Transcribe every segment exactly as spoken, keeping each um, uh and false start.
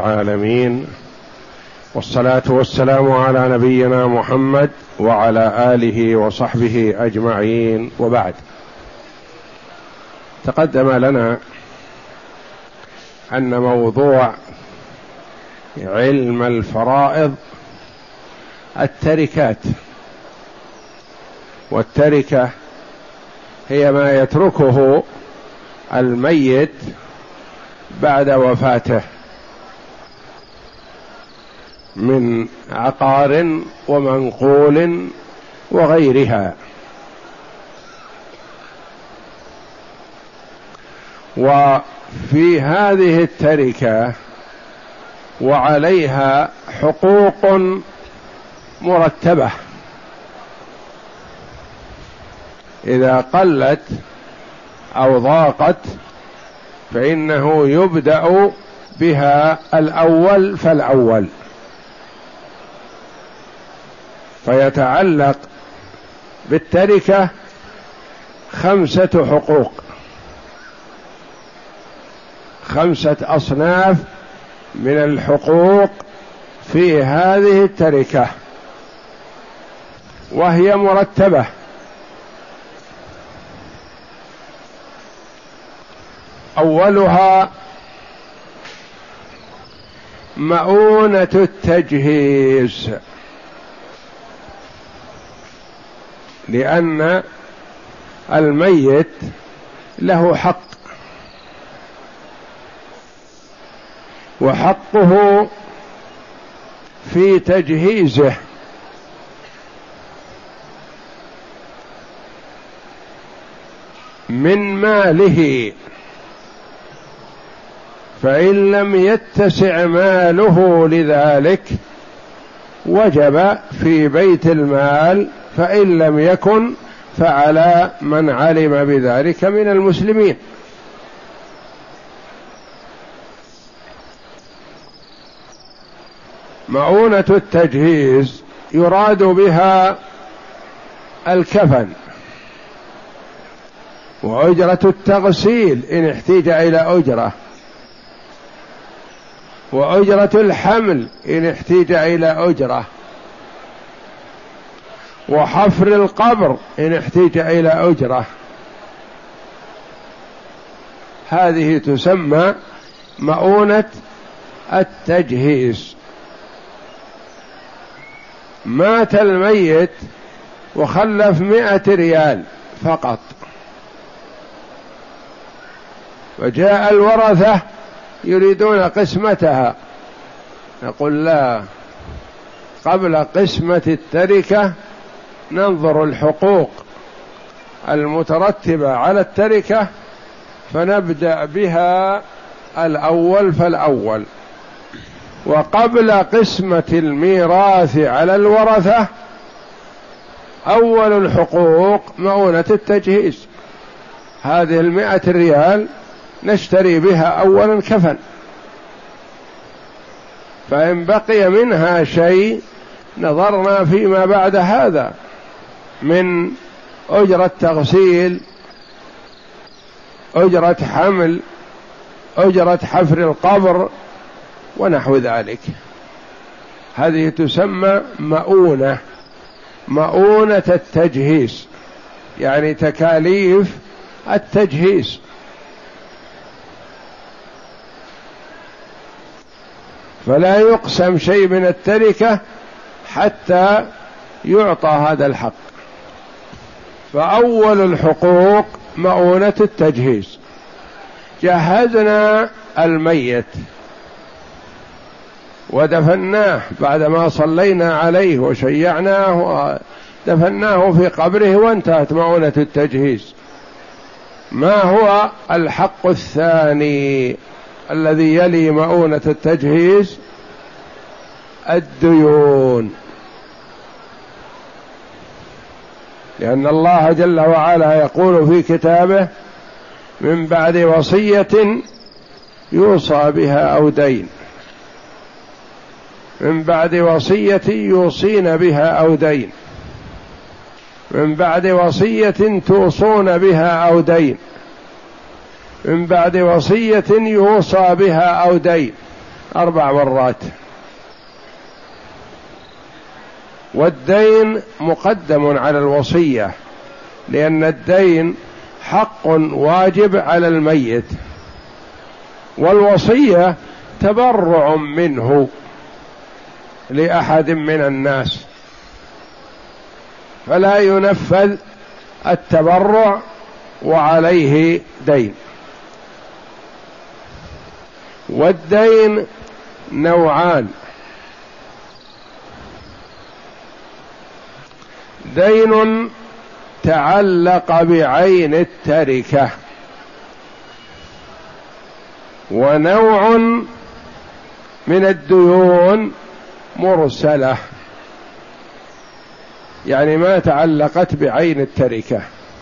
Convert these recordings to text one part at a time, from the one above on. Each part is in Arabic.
العالمين، والصلاة والسلام على نبينا محمد وعلى آله وصحبه أجمعين، وبعد. تقدم لنا أن موضوع علم الفرائض التركات، والتركة هي ما يتركه الميت بعد وفاته من عقار ومنقول وغيرها. وفي هذه التركة وعليها حقوق مرتبة، إذا قلت أو ضاقت فإنه يبدأ بها الأول فالأول، فيتعلق بالتركة خمسة حقوق، خمسة أصناف من الحقوق في هذه التركة، وهي مرتبة. أولها مؤونة التجهيز، لأن الميت له حق، وحقه في تجهيزه، من ماله، فإن لم يتسع ماله لذلك وجب في بيت المال، فإن لم يكن فعلى من علم بذلك من المسلمين. مؤونة التجهيز يراد بها الكفن، وأجرة التغسيل إن احتاج إلى أجرة، وأجرة الحمل إن احتاج إلى أجرة، وحفر القبر إن احتاج إلى أجرة. هذه تسمى مؤونة التجهيز. مات الميت وخلف مئة ريال فقط، وجاء الورثة يريدون قسمتها، نقول لا، قبل قسمة التركة ننظر الحقوق المترتبة على التركة، فنبدأ بها الأول فالأول. وقبل قسمة الميراث على الورثة أول الحقوق مؤونة التجهيز، هذه المئة ريال نشتري بها أولا كفن، فإن بقي منها شيء نظرنا فيما بعد هذا من أجرة تغسيل، أجرة حمل، أجرة حفر القبر ونحو ذلك. هذه تسمى مؤونة، مؤونة التجهيز، يعني تكاليف التجهيز. فلا يقسم شيء من التركة حتى يعطى هذا الحق. فأول الحقوق مؤونة التجهيز. جهزنا الميت ودفناه بعدما صلينا عليه وشيعناه ودفناه في قبره وانتهت مؤونة التجهيز. ما هو الحق الثاني الذي يلي مؤونة التجهيز؟ الديون، لأن الله جل وعلا يقول في كتابه: من بعد وصية يوصى بها أو دين، من بعد وصية يوصين بها أو دين، من بعد وصية توصون بها أو دين، من بعد وصية يوصى بها أو دين. أربع مرات. والدين مقدم على الوصية، لأن الدين حق واجب على الميت، والوصية تبرع منه لأحد من الناس، فلا ينفذ التبرع وعليه دين. والدين نوعان: دين تعلق بعين التركة، ونوع من الديون مرسلة، يعني ما تعلقت بعين التركة.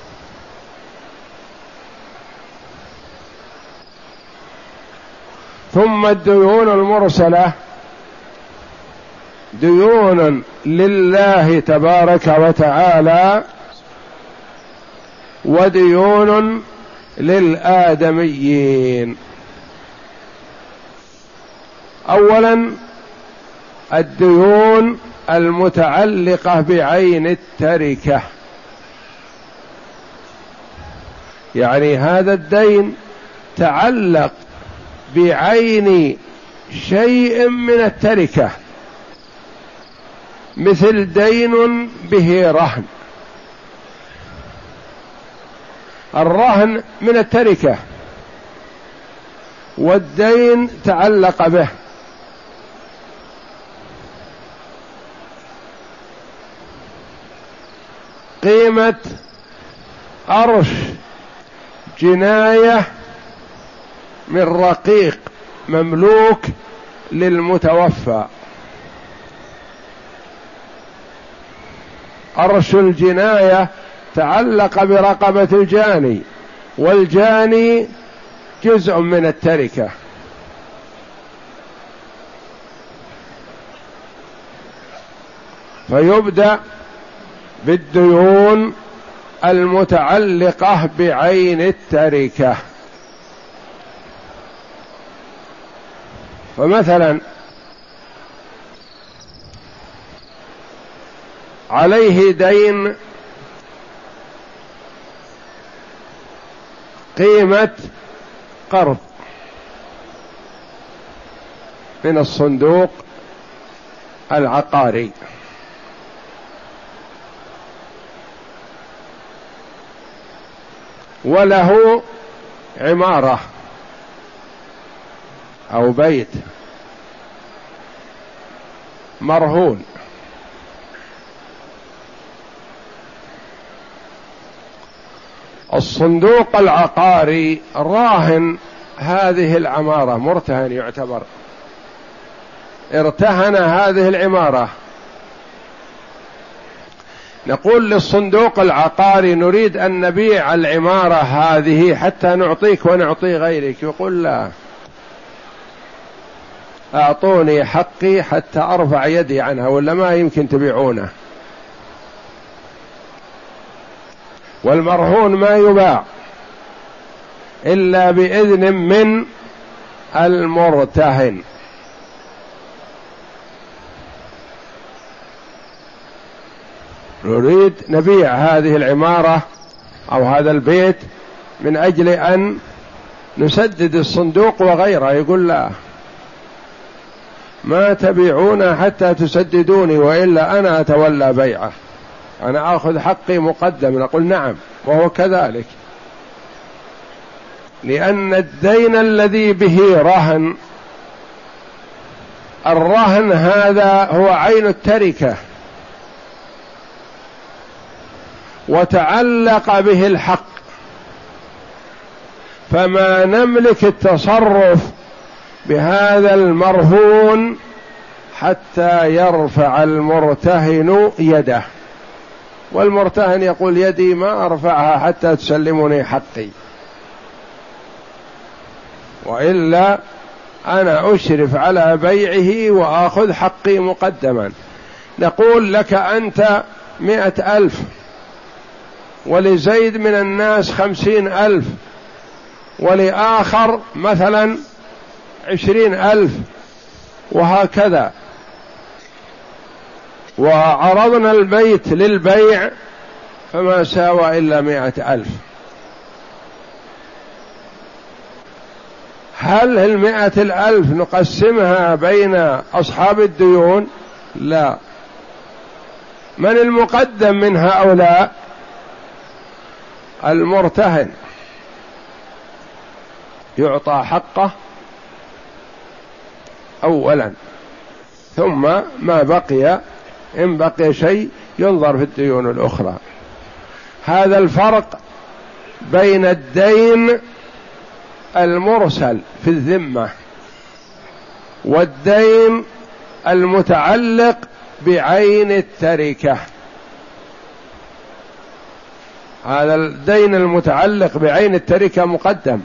ثم الديون المرسلة ديون لله تبارك وتعالى، وديون للآدميين. أولا الديون المتعلقة بعين التركة، يعني هذا الدين تعلق بعين شيء من التركة، مثل دين به رهن. الرهن من التركة، والدين تعلق به. قيمة أرش جناية من رقيق مملوك للمتوفى، أرش الجناية تعلق برقبة الجاني، والجاني جزء من التركة، فيبدأ بالديون المتعلقة بعين التركة. فمثلا عليه دين قيمة قرض من الصندوق العقاري، وله عمارة أو بيت مرهون، الصندوق العقاري راهن هذه العمارة، مرتهن يعتبر، ارتهن هذه العمارة. نقول للصندوق العقاري نريد أن نبيع العمارة هذه حتى نعطيك ونعطي غيرك، يقول لا، أعطوني حقي حتى أرفع يدي عنها، ولا ما يمكن تبيعونه. والمرهون ما يباع إلا بإذن من المرتهن. نريد نبيع هذه العمارة أو هذا البيت من أجل أن نسدد الصندوق وغيره، يقول لا، ما تبيعون حتى تسددوني، وإلا أنا أتولى بيعه، أنا أخذ حقي مقدم. نقول نعم، وهو كذلك، لأن الدين الذي به رهن، الرهن هذا هو عين التركة، وتعلق به الحق، فما نملك التصرف بهذا المرهون حتى يرفع المرتهن يده، والمرتهن يقول يدي ما أرفعها حتى تسلمني حقي، وإلا أنا أشرف على بيعه وآخذ حقي مقدما. نقول لك أنت مئة ألف، ولزيد من الناس خمسين ألف، ولآخر مثلا عشرين ألف، وهكذا. وعرضنا البيت للبيع فما ساوى إلا مائة ألف. هل المائة الألف نقسمها بين أصحاب الديون؟ لا. من المقدم من هؤلاء؟ المرتهن يعطى حقه أولا، ثم ما بقي إن بقي شيء ينظر في الديون الأخرى. هذا الفرق بين الدين المرسل في الذمة والدين المتعلق بعين التركة. هذا الدين المتعلق بعين التركة مقدم.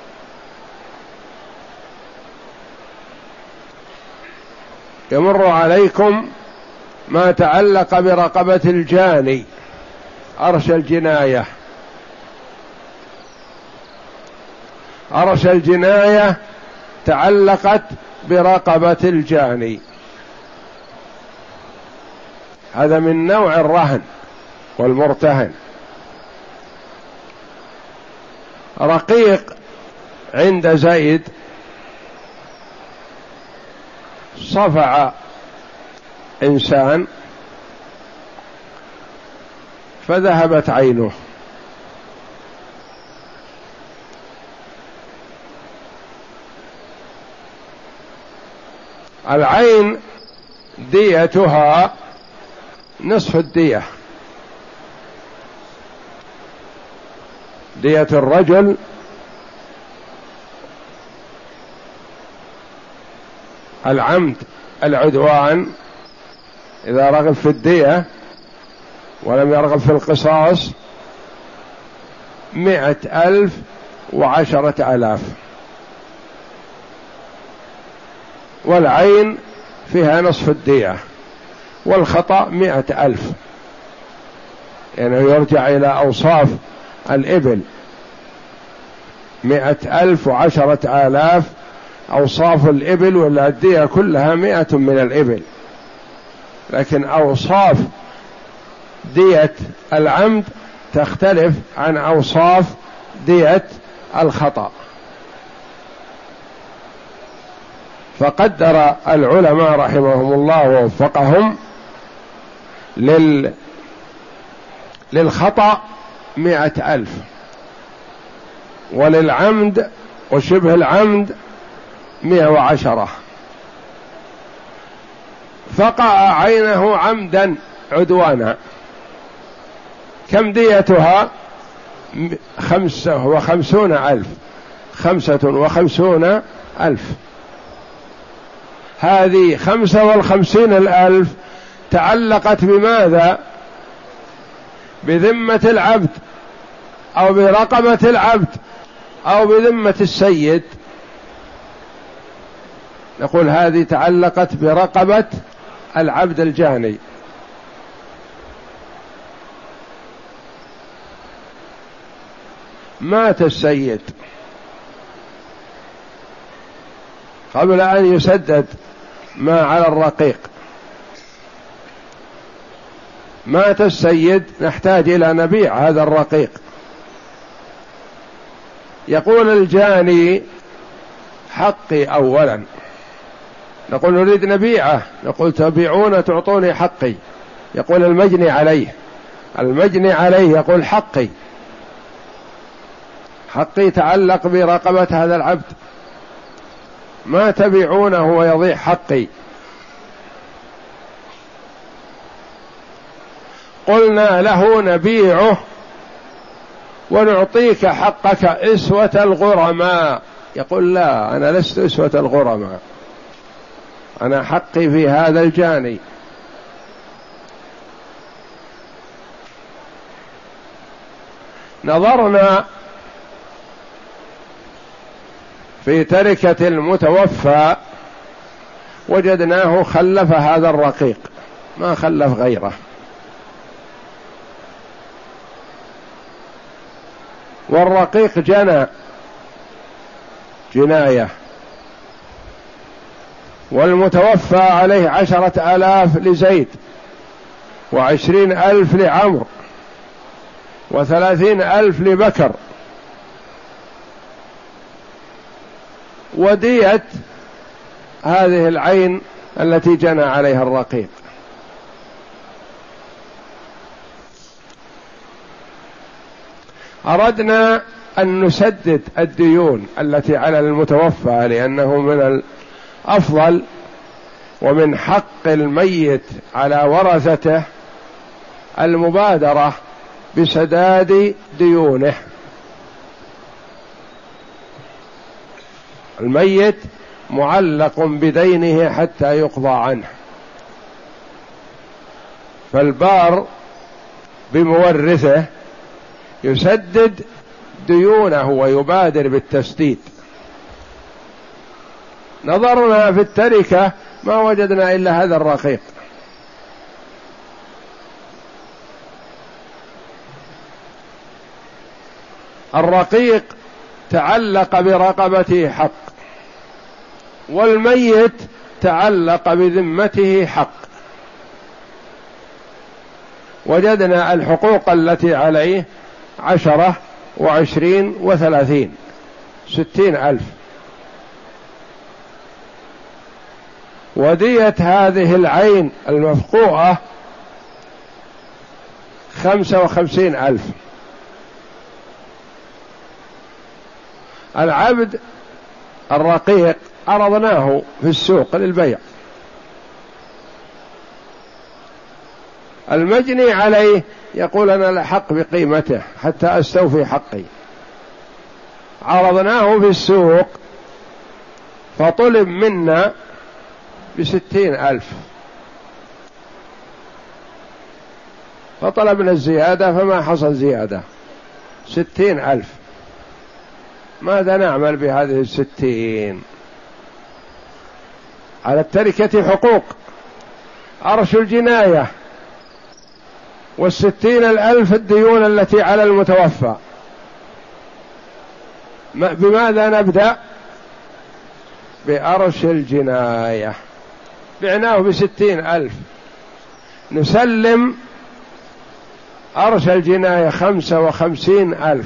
يمر عليكم ما تعلق برقبة الجاني، أرش الجناية. أرش الجناية تعلقت برقبة الجاني، هذا من نوع الرهن والمرتهن. رقيق عند زيد صفع إنسان فذهبت عينه، العين ديتها نصف الدية، دية الرجل العمد العدوان إذا رغب في الدية ولم يرغب في القصاص مئة ألف وعشرة آلاف، والعين فيها نصف الدية، والخطأ مئة ألف، يعني يرجع إلى أوصاف الإبل، مئة ألف وعشرة آلاف أوصاف الإبل، ولا الدية كلها مئة من الإبل، لكن أوصاف دية العمد تختلف عن أوصاف دية الخطأ. فقدر العلماء رحمهم الله ووفقهم لل للخطأ مئة ألف، وللعمد وشبه العمد مئة وعشرة. فقع عينه عمدا عدوانا، كم ديتها؟ خمسة وخمسون ألف، خمسة وخمسون ألف. هذه خمسة والخمسين الألف تعلقت بماذا؟ بذمة العبد أو برقبة العبد أو بذمة السيد. نقول هذه تعلقت برقبة العبد الجاني. مات السيد قبل أن يسدد ما على الرقيق، مات السيد، نحتاج إلى نبيع هذا الرقيق. يقول الجاني حقي أولا، نقول نريد نبيعه، نقول تبيعون تعطوني حقي. يقول المجني عليه، المجني عليه يقول حقي، حقي تعلق برقبة هذا العبد، ما تبيعونه ويضيع حقي. قلنا له نبيعه ونعطيك حقك إسوة الغرماء. يقول لا، أنا لست إسوة الغرماء، أنا حقي في هذا الجاني. نظرنا في تركة المتوفى وجدناه خلف هذا الرقيق، ما خلف غيره، والرقيق جنى جناية، والمتوفى عليه عشرة آلاف لزيد، وعشرين ألف لعمرو، وثلاثين ألف لبكر، ودية هذه العين التي جنى عليها الرقيق. أردنا أن نسدد الديون التي على المتوفى، لأنه من الأفضل ومن حق الميت على ورثته المبادرة بسداد ديونه. الميت معلق بدينه حتى يقضى عنه، فالبار بمورثه يسدد ديونه ويبادر بالتسديد. نظرنا في التركة ما وجدنا إلا هذا الرقيق، الرقيق تعلق برقبته حق، والميت تعلق بذمته حق. وجدنا الحقوق التي عليه عشرة وعشرين وثلاثين، ستين ألف. ودية هذه العين المفقوعة خمسة وخمسين ألف. العبد الرقيق عرضناه في السوق للبيع، المجني عليه يقول أنا لحق بقيمته حتى أستوفي حقي. عرضناه في السوق فطلب منا بستين ألف، فطلبنا الزيادة فما حصل زيادة، ستين ألف. ماذا نعمل بهذه الستين؟ على التركة حقوق، أرش الجناية، والستين الألف الديون التي على المتوفى. بماذا نبدأ؟ بأرش الجناية. بعناه بستين ألف، نسلم أرش الجناية خمسة وخمسين ألف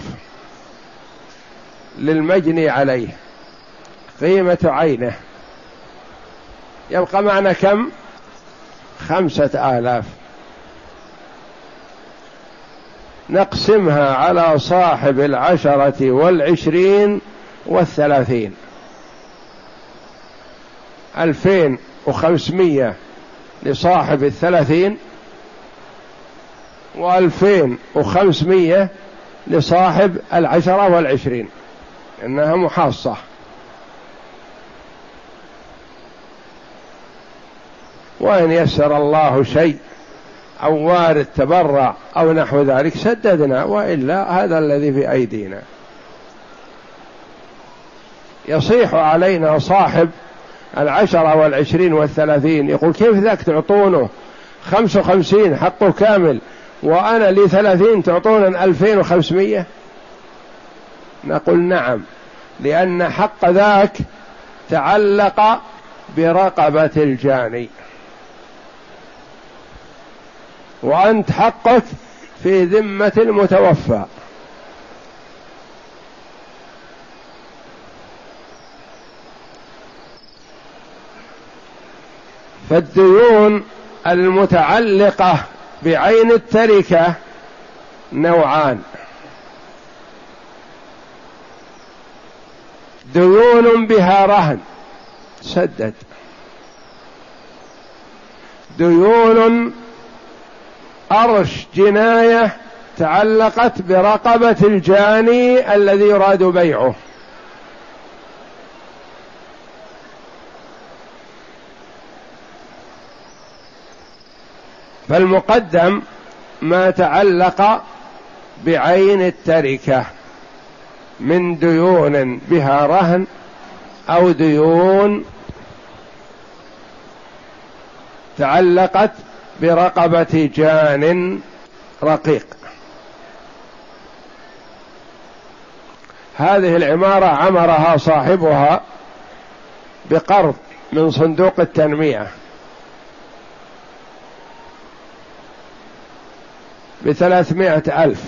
للمجني عليه قيمة عينه، يبقى معنا كم؟ خمسة آلاف. نقسمها على صاحب العشرة والعشرين والثلاثين، ألفين وخمسمية لصاحب الثلاثين، وألفين وخمسمية لصاحب العشرة والعشرين، إنها محاصة. وإن يسر الله شيء أو وارد تبرع أو نحو ذلك سددنا، وإلا هذا الذي في أيدينا. يصيح علينا صاحب العشرة والعشرين والثلاثين يقول كيف ذاك تعطونه خمسة وخمسين حقه كامل وأنا لي ثلاثين تعطونا ألفين وخمسمية؟ نقول نعم، لأن حق ذاك تعلق برقبة الجاني، وأنت حقك في ذمة المتوفى. فالديون المتعلقة بعين التركة نوعان: ديون بها رهن سدد، ديون أرش جناية تعلقت برقبة الجاني الذي يراد بيعه. فالمقدم ما تعلق بعين التركة من ديون بها رهن أو ديون تعلقت برقبة جان رقيق. هذه العمارة عمرها صاحبها بقرض من صندوق التنمية بثلاثمائة ألف،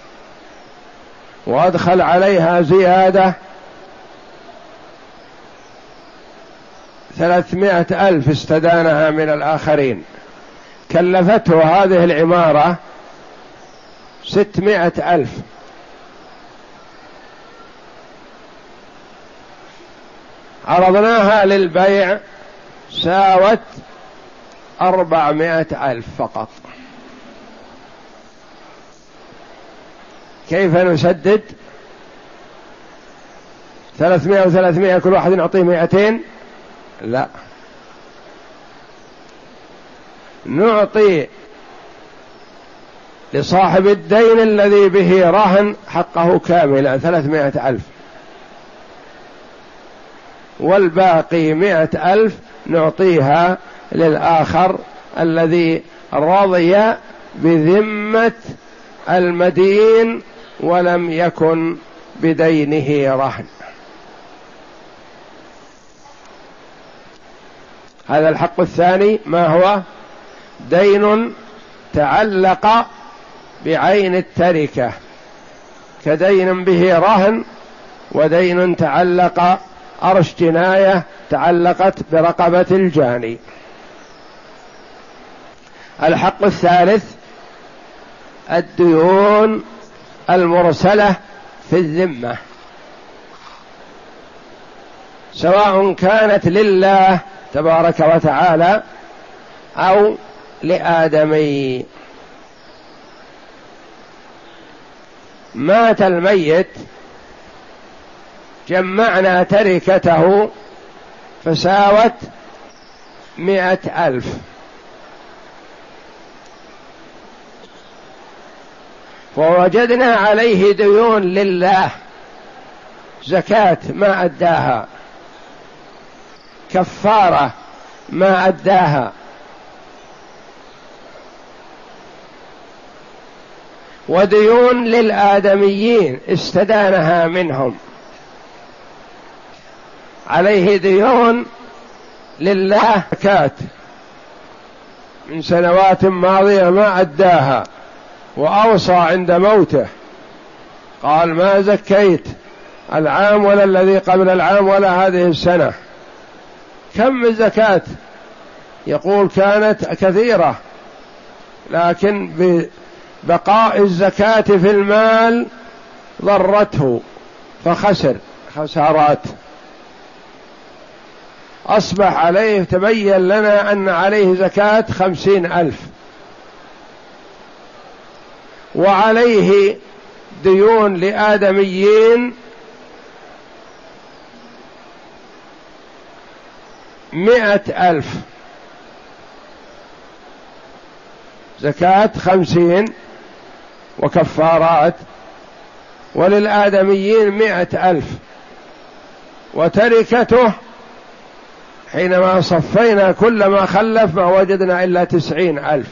وأدخل عليها زيادة ثلاثمائة ألف استدانها من الآخرين، كلفته هذه العمارة ستمائة ألف، عرضناها للبيع ساوت أربعمائة ألف فقط. كيف نسدد؟ ثلاثمائة وثلاثمائة كل واحد نعطيه مائتين؟ لا، نعطي لصاحب الدين الذي به رهن حقه كاملا ثلاثمائة ألف، والباقي مائة ألف نعطيها للآخر الذي رضي بذمة المدين ولم يكن بدينه رهن. هذا الحق الثاني. ما هو؟ دين تعلق بعين التركة، كدين به رهن، ودين تعلق أرش جناية تعلقت برقبة الجاني. الحق الثالث الديون المرسلة في الذمة، سواء كانت لله تبارك وتعالى أو لآدمي. مات الميت، جمعنا تركته فساوت مئة ألف، ووجدنا عليه ديون لله، زكاة ما أداها، كفارة ما أداها، وديون للآدميين استدانها منهم، عليه ديون لله زكاة من سنوات ماضية ما أداها، وأوصى عند موته قال ما زكيت العام ولا الذي قبل العام ولا هذه السنة. كم الزكاة؟ يقول كانت كثيرة، لكن ببقاء الزكاة في المال ضرته فخسر خسارات. أصبح عليه، تبين لنا أن عليه زكاة خمسين ألف، وعليه ديون لآدميين مئة ألف، زكاة خمسين وكفارات، وللآدميين مئة ألف، وتركته حينما صفينا كل ما خلف ما وجدنا إلا تسعين ألف،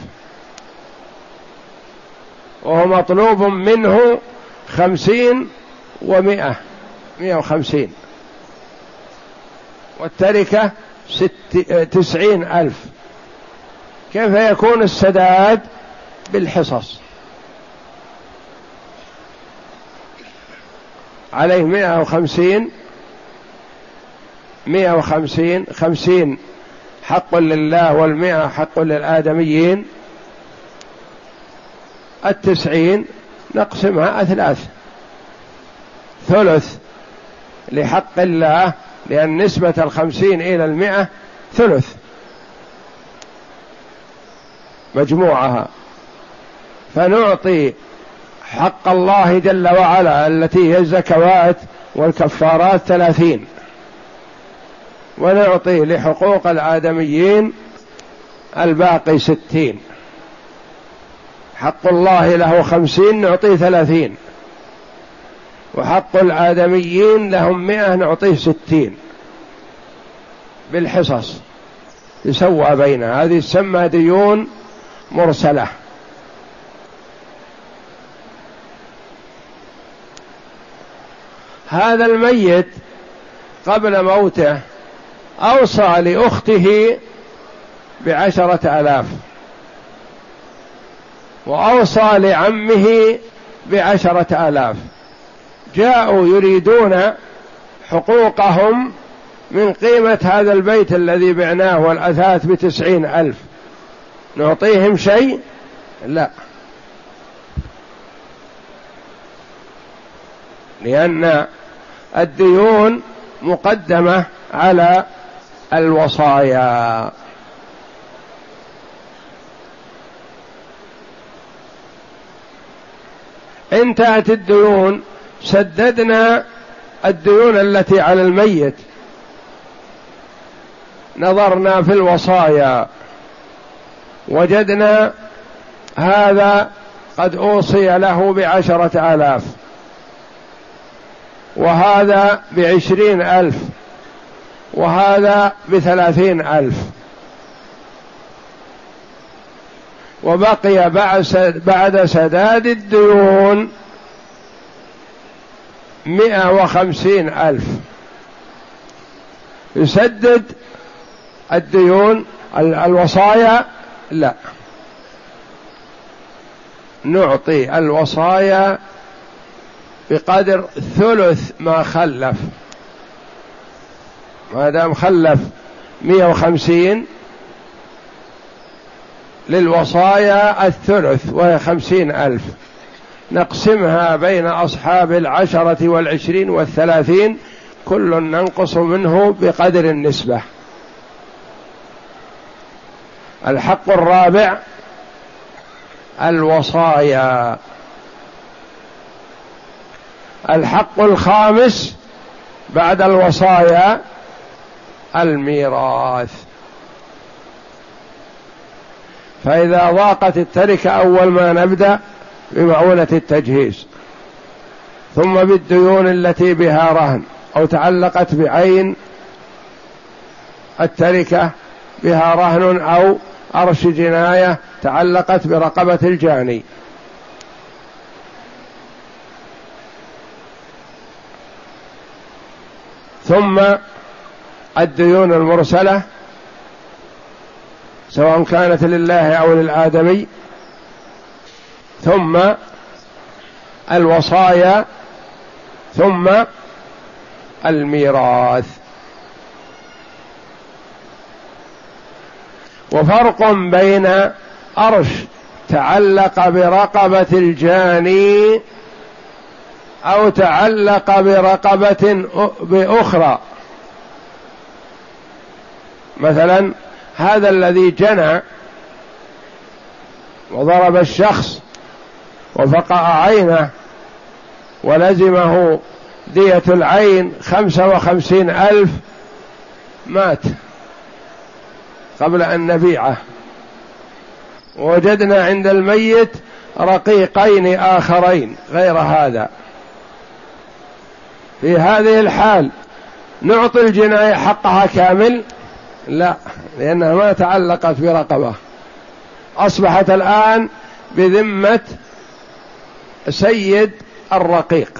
وهو مطلوب منه خمسين ومئة، مئة وخمسين، والتركة ست تسعين ألف. كيف يكون السداد؟ بالحصص، عليه مئة وخمسين، مئة وخمسين، خمسين حق لله والمئة حق للآدميين، التسعين نقسمها أثلاث، ثلث لحق الله، لأن نسبة الخمسين إلى المئة ثلث مجموعها، فنعطي حق الله جل وعلا التي هي الزكوات والكفارات ثلاثين، ونعطي لحقوق الآدميين الباقي ستين. حق الله له خمسين نعطيه ثلاثين، وحق الآدميين لهم مئة نعطيه ستين بالحصص، يسوى بينها. هذه تسمى ديون مرسلة. هذا الميت قبل موته أوصى لأخته بعشرة آلاف، وأوصى لعمه بعشرة آلاف، جاءوا يريدون حقوقهم من قيمة هذا البيت الذي بعناه والأثاث بتسعين ألف، نعطيهم شيء؟ لا، لأن الديون مقدمة على الوصايا. انتهت الديون، سددنا الديون التي على الميت، نظرنا في الوصايا وجدنا هذا قد أوصي له بعشرة آلاف، وهذا بعشرين ألف، وهذا بثلاثين ألف، وبقي بعد سداد الديون مئة وخمسين ألف. يسدد الديون الوصايا؟ لا، نعطي الوصايا بقدر ثلث ما خلف، ما دام خلف مئة وخمسين للوصايا الثلث وهي خمسين ألف، نقسمها بين أصحاب العشرة والعشرين والثلاثين، كل ننقص منه بقدر النسبة. الحق الرابع الوصايا. الحق الخامس بعد الوصايا الميراث. فإذا ضاقت التركة أول ما نبدأ بمعونة التجهيز، ثم بالديون التي بها رهن أو تعلقت بعين التركة بها رهن أو أرش جناية تعلقت برقبة الجاني، ثم الديون المرسلة سواء كانت لله أو للآدمي، ثم الوصايا، ثم الميراث. وفرق بين أرش تعلق برقبة الجاني أو تعلق برقبة بأخرى. مثلا هذا الذي جنى وضرب الشخص وفقع عينه ولزمه دية العين خمسة وخمسين ألف، مات قبل أن نبيعه، ووجدنا عند الميت رقيقين آخرين غير هذا. في هذه الحال نعطي الجناية حقها كامل؟ لا، لأنها ما تعلقت برقبة، أصبحت الآن بذمة سيد الرقيق،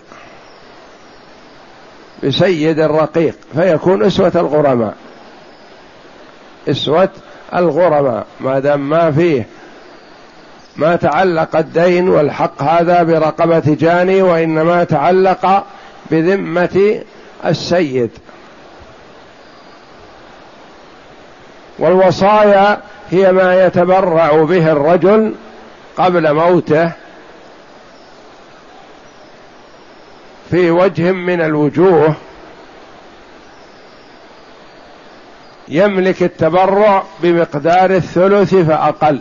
بسيد الرقيق، فيكون أسوة الغرماء، أسوة الغرماء، ما دام ما فيه ما تعلق الدين والحق هذا برقبة جاني، وإنما تعلق بذمة السيد. والوصايا هي ما يتبرع به الرجل قبل موته في وجه من الوجوه، يملك التبرع بمقدار الثلث فأقل،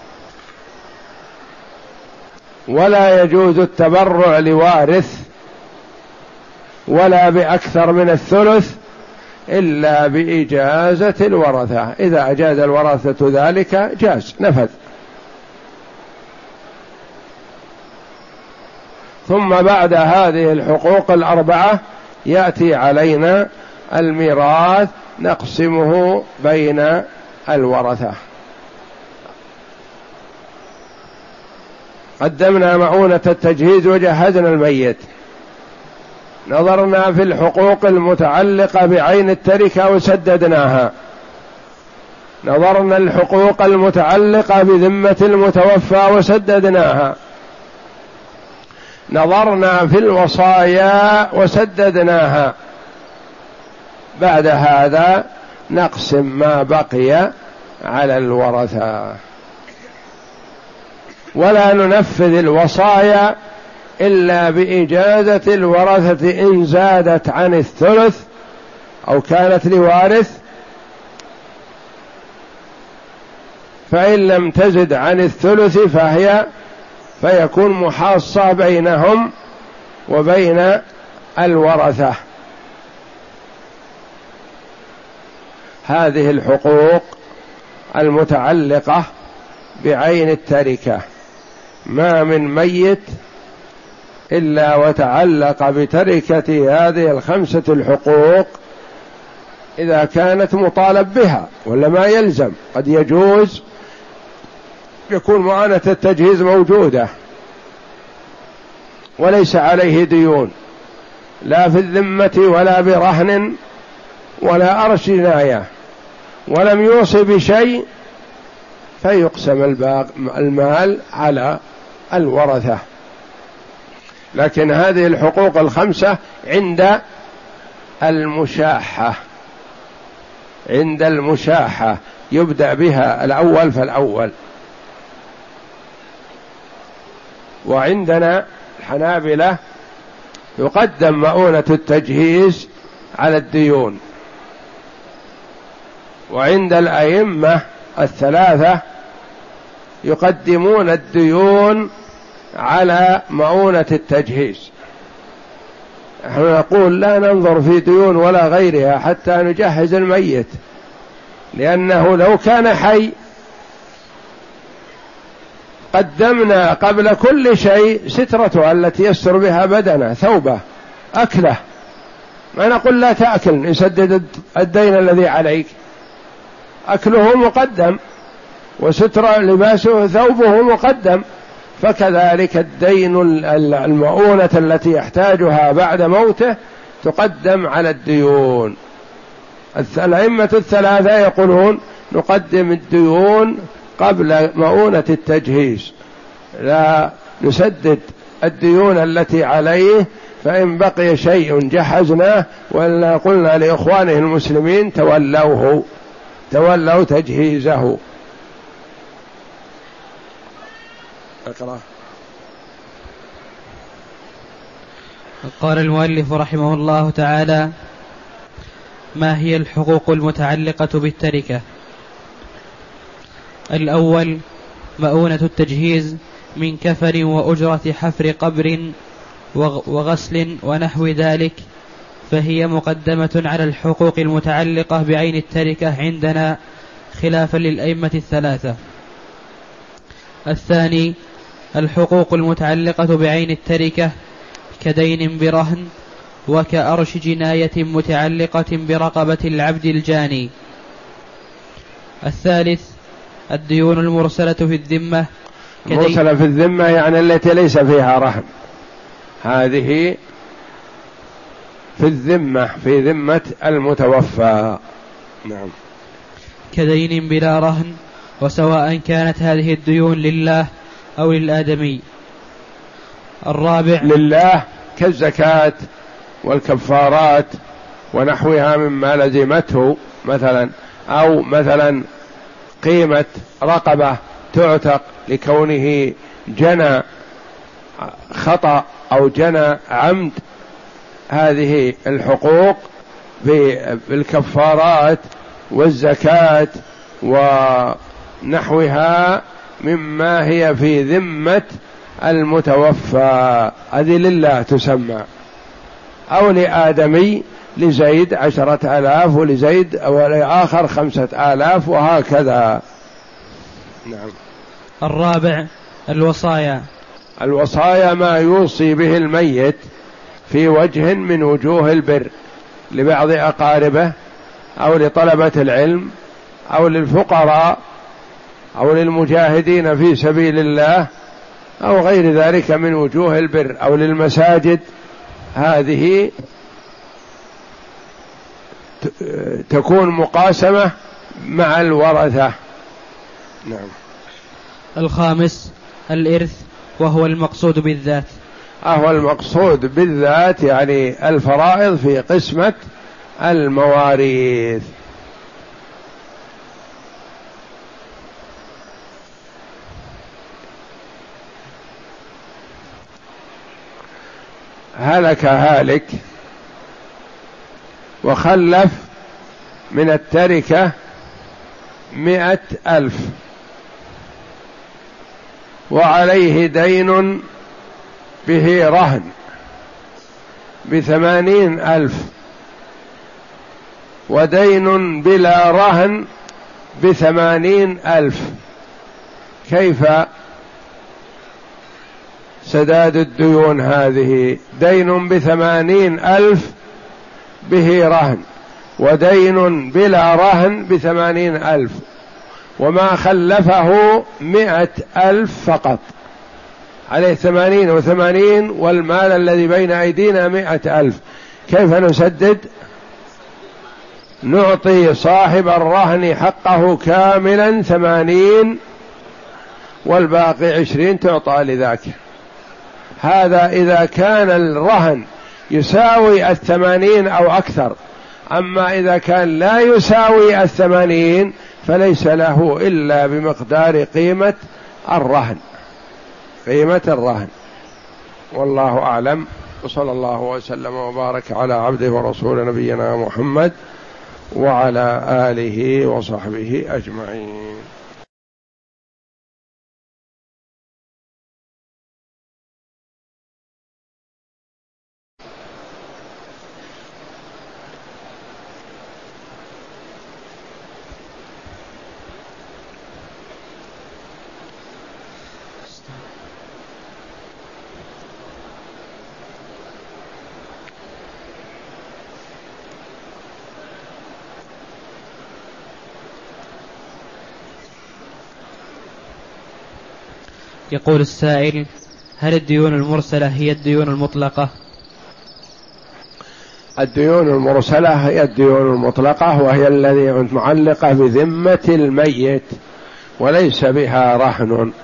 ولا يجوز التبرع لوارث ولا بأكثر من الثلث إلا بإجازة الورثة. إذا أجاز الورثة ذلك جاز، نفذ. ثم بعد هذه الحقوق الأربعة يأتي علينا الميراث نقسمه بين الورثة. قدمنا مؤونة التجهيز وجهزنا الميت، نظرنا في الحقوق المتعلقة بعين التركة وسددناها، نظرنا الحقوق المتعلقة بذمة المتوفى وسددناها، نظرنا في الوصايا وسددناها. بعد هذا نقسم ما بقي على الورثة، ولا ننفذ الوصايا إلا بإجازة الورثة إن زادت عن الثلث أو كانت لوارث، فإن لم تزد عن الثلث فهي فيكون محاصة بينهم وبين الورثة. هذه الحقوق المتعلقة بعين التركة، ما من ميت إلا وتعلق بتركة هذه الخمسة الحقوق إذا كانت مطالب بها، ولا ما يلزم. قد يجوز يكون معاناة التجهيز موجودة وليس عليه ديون لا في الذمة ولا برهن ولا أرش جناية، ولم يوصي بشيء، فيقسم المال على الورثة. لكن هذه الحقوق الخمسة عند المشاحة، عند المشاحة يبدأ بها الأول فالأول. وعندنا الحنابلة يقدم مؤونة التجهيز على الديون، وعند الأئمة الثلاثة يقدمون الديون على مؤونة التجهيز. نحن نقول لا ننظر في ديون ولا غيرها حتى نجهز الميت، لأنه لو كان حي قدمنا قبل كل شيء سترته التي يستر بها بدنه، ثوبه، أكله. ما نقول لا تأكل يسدد الدين الذي عليك، أكله مقدم وستر لباسه ثوبه مقدم. فكذلك الدين المؤونة التي يحتاجها بعد موته تقدم على الديون. الأئمة الثلاثة يقولون نقدم الديون قبل مؤونة التجهيز، لا نسدد الديون التي عليه، فإن بقي شيء جهزناه، وإلا قلنا لإخوانه المسلمين تولوه تولوا تجهيزه. أقرأ. قال المؤلف رحمه الله تعالى: ما هي الحقوق المتعلقة بالتركة؟ الأول مؤونة التجهيز من كفن وأجرة حفر قبر وغسل ونحو ذلك، فهي مقدمة على الحقوق المتعلقة بعين التركة عندنا خلافا للأئمة الثلاثة. الثاني الحقوق المتعلقة بعين التركة كدين برهن وكأرش جناية متعلقة برقبة العبد الجاني. الثالث الديون المرسلة في الذمة. مرسلة في الذمة يعني التي ليس فيها رهن، هذه في الذمة، في ذمة المتوفى. نعم. كدين بلا رهن، وسواء كانت هذه الديون لله أو للآدمي. الرابع لله كالزكاة والكفارات ونحوها مما لزمته مثلا، أو مثلا قيمة رقبة تعتق لكونه جنى خطأ أو جنى عمد. هذه الحقوق بالكفارات والزكاة ونحوها مما هي في ذمة المتوفى، هذه لله تسمى، أو لآدمي لزيد عشرة آلاف ولزيد أو لآخر خمسة آلاف وهكذا. نعم. الرابع الوصايا. الوصايا ما يوصي به الميت في وجه من وجوه البر لبعض أقاربه أو لطلبة العلم أو للفقراء أو للمجاهدين في سبيل الله أو غير ذلك من وجوه البر، أو للمساجد هذه تكون مقاسمة مع الورثة. نعم. الخامس الإرث، وهو المقصود بالذات. أهو المقصود بالذات يعني الفرائض في قسمة المواريث. هلك هالك وخلف من التركة مئة ألف وعليه دين به رهن بثمانين ألف ودين بلا رهن بثمانين ألف، كيف سداد الديون هذه؟ دين بثمانين ألف به رهن ودين بلا رهن بثمانين ألف، وما خلفه مئة ألف فقط، عليه ثمانين وثمانين والمال الذي بين أيدينا مئة ألف، كيف نسدد؟ نعطي صاحب الرهن حقه كاملا ثمانين والباقي عشرين تعطى لذاك. هذا إذا كان الرهن يساوي الثمانين أو أكثر، أما إذا كان لا يساوي الثمانين فليس له إلا بمقدار قيمة الرهن، قيمة الرهن. والله أعلم، وصلى الله وسلم وبارك على عبده ورسول نبينا محمد وعلى آله وصحبه أجمعين. يقول السائل: هل الديون المرسلة هي الديون المطلقة؟ الديون المرسلة هي الديون المطلقة، وهي التي معلقة بذمة الميت وليس بها رهن.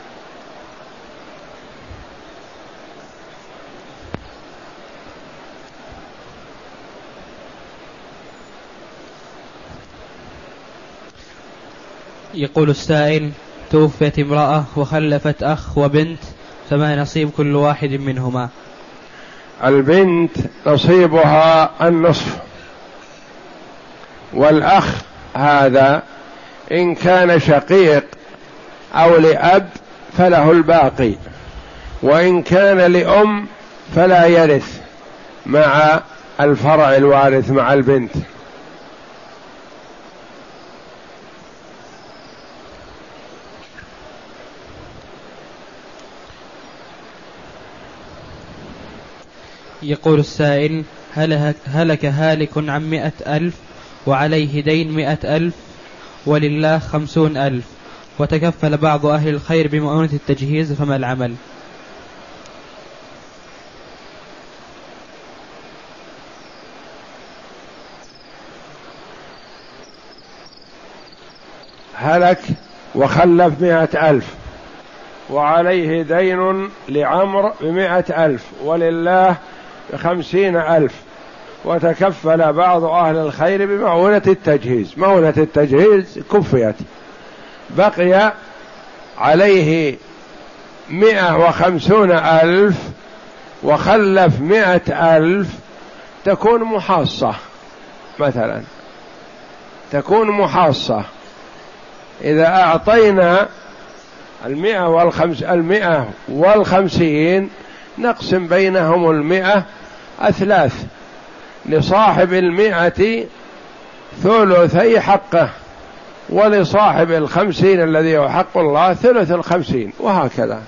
يقول السائل: توفيت امرأة وخلفت أخ وبنت، فما نصيب كل واحد منهما؟ البنت نصيبها النصف، والأخ هذا إن كان شقيق أو لأب فله الباقي، وإن كان لأم فلا يرث مع الفرع الوارث مع البنت. يقول السائل: هلك هالك عن مئة ألف وعليه دين مئة ألف ولله خمسون ألف، وتكفل بعض أهل الخير بمؤونة التجهيز، فما العمل؟ هلك وخلف مئة ألف وعليه دين لعمر بمئة ألف ولله بخمسين ألف، وتكفل بعض أهل الخير بمعونة التجهيز. مؤونة التجهيز كفيت، بقي عليه مئة وخمسون ألف وخلف مئة ألف، تكون محاصة مثلا، تكون محاصة. إذا أعطينا المئة والخمس المئة والخمسين نقسم بينهم المئة أثلاث، لصاحب المئة ثلثي حقه، ولصاحب الخمسين الذي هو حق الله ثلث الخمسين، وهكذا.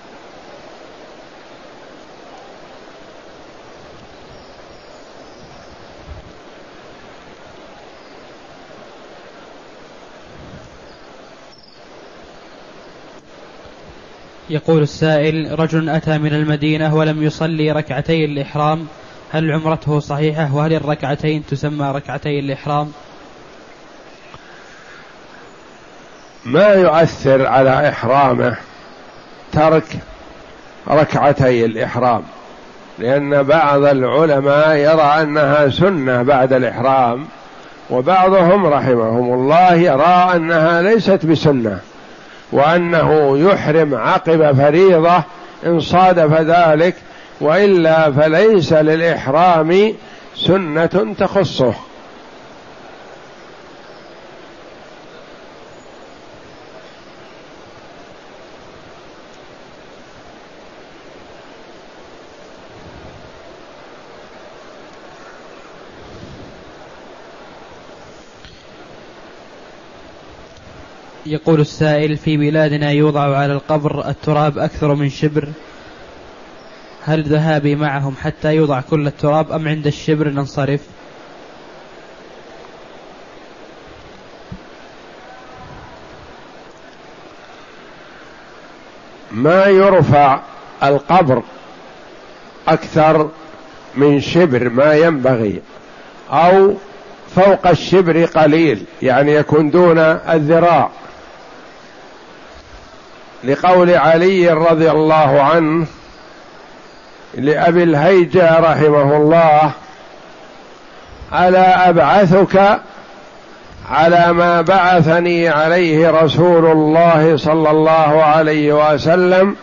يقول السائل: رجل أتى من المدينة ولم يصلي ركعتي الإحرام هل عمرته صحيحة؟ وهل الركعتين تسمى ركعتي الإحرام؟ ما يؤثر على إحرامه ترك ركعتي الإحرام، لأن بعض العلماء يرى أنها سنة بعد الإحرام، وبعضهم رحمهم الله يرى أنها ليست بسنة، وأنه يحرم عقب فريضة إن صادف ذلك، وإلا فليس للإحرام سنة تخصه. يقول السائل: في بلادنا يوضع على القبر التراب أكثر من شبر، هل ذهابي معهم حتى يوضع كل التراب أم عند الشبر ننصرف؟ ما يرفع القبر أكثر من شبر ما ينبغي، أو فوق الشبر قليل، يعني يكون دون الذراع، لقول علي رضي الله عنه لأبي الهيجة رحمه الله: ألا أبعثك على ما بعثني عليه رسول الله صلى الله عليه وسلم،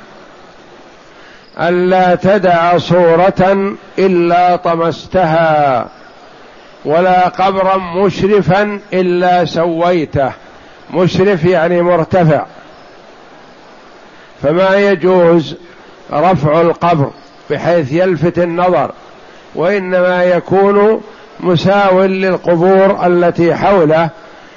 ألا تدع صورة إلا طمستها، ولا قبرا مشرفا إلا سويته. مشرف يعني مرتفع، فما يجوز رفع القبر بحيث يلفت النظر، وإنما يكون مساو للقبور التي حوله،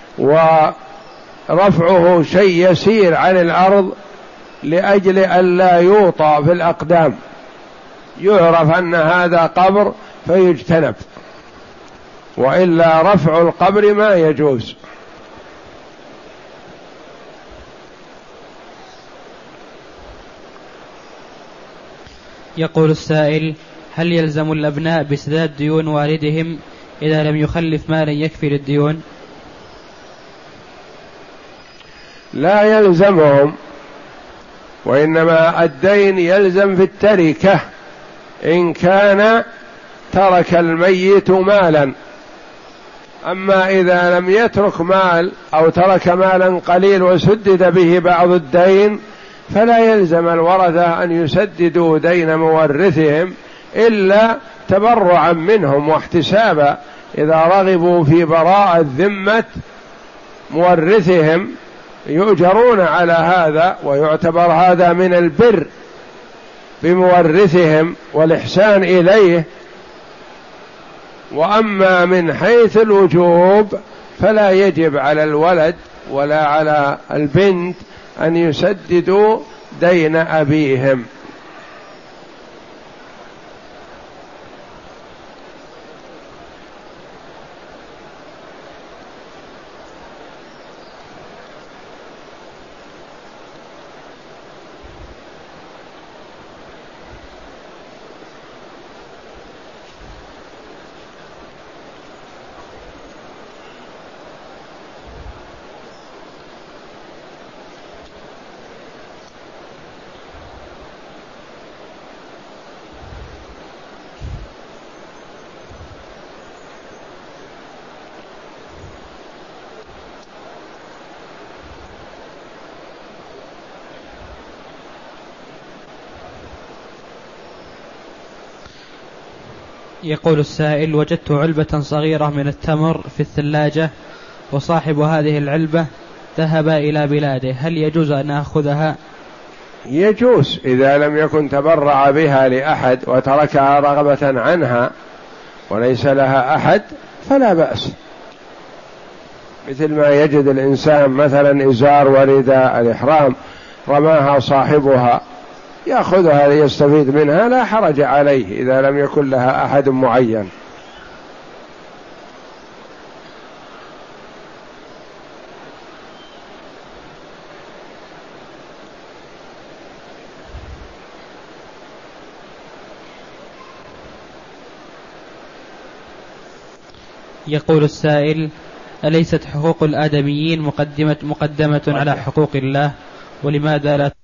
ورفعه شيء يسير عن الأرض لأجل أن لا يوطى في الأقدام، يعرف أن هذا قبر فيجتنب، وإلا رفع القبر ما يجوز. يقول السائل: هل يلزم الأبناء بسداد ديون والدهم إذا لم يخلف مالا يكفي للديون؟ لا يلزمهم، وإنما الدين يلزم في التركة إن كان ترك الميت مالا. أما إذا لم يترك مال أو ترك مالا قليل وسدد به بعض الدين، فلا يلزم الورثة أن يسددوا دين مورثهم إلا تبرعا منهم واحتسابا، إذا رغبوا في براءة ذمة مورثهم يؤجرون على هذا، ويعتبر هذا من البر بمورثهم والإحسان إليه. وأما من حيث الوجوب فلا يجب على الولد ولا على البنت أن يسددوا دين أبيهم. يقول السائل: وجدت علبة صغيرة من التمر في الثلاجة، وصاحب هذه العلبة ذهب إلى بلاده، هل يجوز أن أخذها؟ يجوز إذا لم يكن تبرع بها لأحد وتركها رغبة عنها وليس لها أحد فلا بأس، مثل ما يجد الإنسان مثلا إزار ورداء الإحرام رماها صاحبها يأخذها ليستفيد منها، لا حرج عليه إذا لم يكن لها أحد معين. يقول السائل: أليست حقوق الآدميين مقدمة, مقدمة على حقوق الله؟ ولماذا لا